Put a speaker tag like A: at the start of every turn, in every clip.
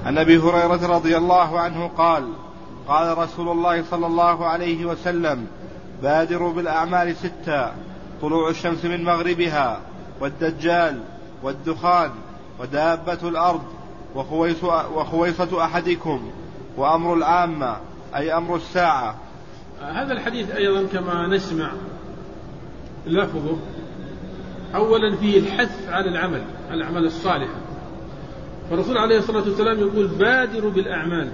A: عن أبي هريرة رضي الله عنه قال قال رسول الله صلى الله عليه وسلم بادروا بالأعمال 6: طلوع الشمس من مغربها، والدجال، والدخان، ودابة الأرض، وخويصة أحدكم، وأمر العامة أي أمر الساعة.
B: هذا الحديث أيضا كما نسمع لفظه أولا فيه الحث على الأعمال الصالحة، فالرسول عليه الصلاة والسلام يقول بادروا بالأعمال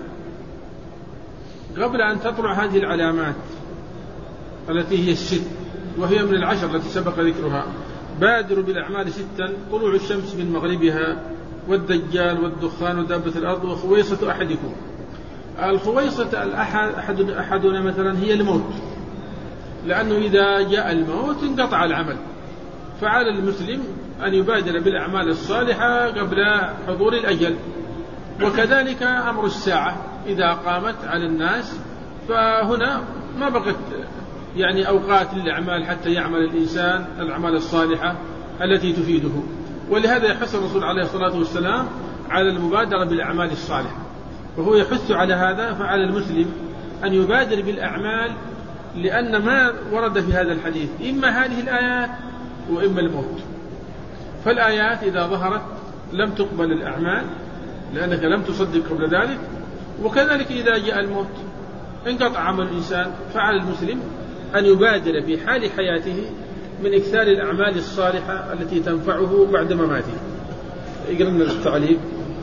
B: قبل أن تطلع هذه العلامات التي هي 6 وهي من 10 التي سبق ذكرها. بادروا بالأعمال 6: طلوع الشمس من مغربها، والدجال، والدخان، ودابة الأرض، وخويصة أحدكم. الخويصة أحدنا مثلا هي الموت، لأنه إذا جاء الموت انقطع العمل، فعلى المسلم أن يبادر بالأعمال الصالحة قبل حضور الأجل. وكذلك أمر الساعة إذا قامت على الناس، فهنا ما بقت أوقات للأعمال حتى يعمل الإنسان الأعمال الصالحة التي تفيده. ولهذا يحث الرسول عليه الصلاة والسلام على المبادرة بالأعمال الصالحة، وهو يحث على هذا. فعلى المسلم أن يبادر بالأعمال، لأن ما ورد في هذا الحديث إما هذه الآيات وإما الموت. فالآيات إذا ظهرت لم تقبل الأعمال لأنك لم تصدق قبل ذلك، وكذلك إذا جاء الموت انقطع عمل الإنسان. فعلى المسلم أن يبادر في حال حياته من إكثار الأعمال الصالحة التي تنفعه بعد مماته. يقرأنا التعليق.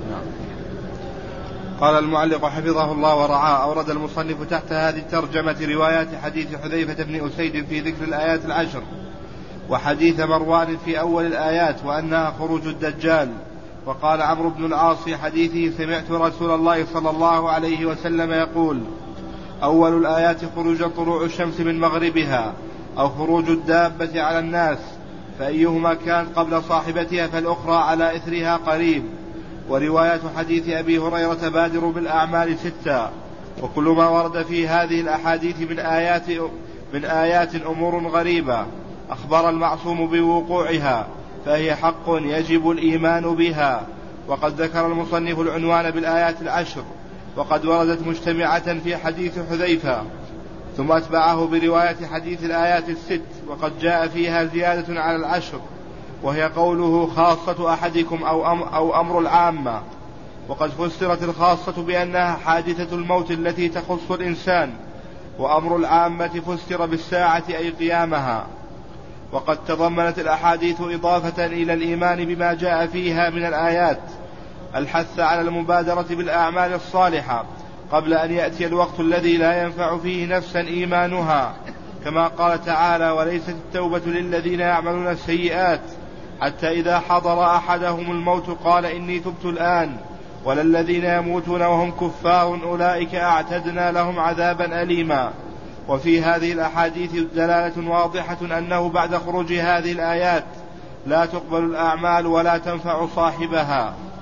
A: قال المعلق حفظه الله ورعاه: أورد المصنف تحت هذه الترجمة روايات حديث حذيفة بن أسيد في ذكر الآيات 10، وحديث مروان في أول الآيات وأنها خروج الدجال. وقال عمرو بن العاص في حديثه: سمعت رسول الله صلى الله عليه وسلم يقول: أول الآيات خروج طلوع الشمس من مغربها، أو خروج الدابة على الناس، فأيهما كان قبل صاحبتها فالأخرى على إثرها قريب. ورواية حديث أبي هريرة بادروا بالأعمال 6. وكل ما ورد في هذه الأحاديث من آيات أمور غريبة أخبر المعصوم بوقوعها، فهي حق يجب الإيمان بها. وقد ذكر المصنف العنوان بالآيات 10، وقد وردت مجتمعة في حديث حذيفة، ثم أتبعه برواية حديث الآيات 6، وقد جاء فيها زيادة على 10، وهي قوله خاصة أحدكم أو أمر العامة. وقد فسرت الخاصة بأنها حادثة الموت التي تخص الإنسان، وأمر العامة فسر بالساعة أي قيامها. وقد تضمنت الأحاديث إضافة إلى الإيمان بما جاء فيها من الآيات الحث على المبادرة بالأعمال الصالحة قبل أن يأتي الوقت الذي لا ينفع فيه نفسا إيمانها، كما قال تعالى: وليست التوبة للذين يعملون السيئات حتى إذا حضر أحدهم الموت قال إني تبت الآن، ولا الذين يموتون وهم كفار أولئك أعتدنا لهم عذابا أليما. وفي هذه الأحاديث دلالة واضحة أنه بعد خروج هذه الآيات لا تقبل الأعمال ولا تنفع صاحبها.